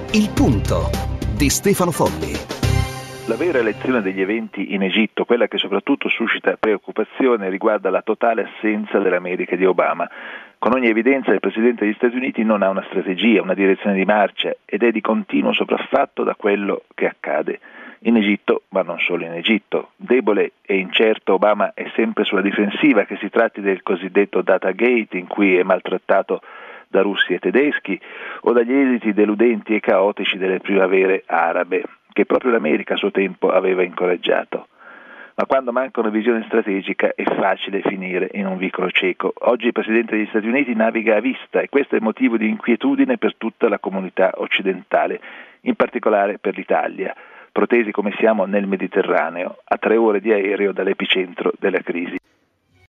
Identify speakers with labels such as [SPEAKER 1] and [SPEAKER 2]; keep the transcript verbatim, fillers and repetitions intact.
[SPEAKER 1] Il punto di Stefano Folli.
[SPEAKER 2] La vera lezione degli eventi in Egitto, quella che soprattutto suscita preoccupazione, riguarda la totale assenza dell'America di Obama. Con ogni evidenza il Presidente degli Stati Uniti non ha una strategia, una direzione di marcia ed è di continuo sopraffatto da quello che accade in Egitto, ma non solo in Egitto. Debole e incerto, Obama è sempre sulla difensiva, che si tratti del cosiddetto Datagate, in cui è maltrattato da russi e tedeschi, o dagli esiti deludenti e caotici delle primavere arabe, che proprio l'America a suo tempo aveva incoraggiato. Ma quando manca una visione strategica è facile finire in un vicolo cieco. Oggi il Presidente degli Stati Uniti naviga a vista e questo è motivo di inquietudine per tutta la comunità occidentale, in particolare per l'Italia, protesi come siamo nel Mediterraneo, a tre ore di aereo dall'epicentro della crisi.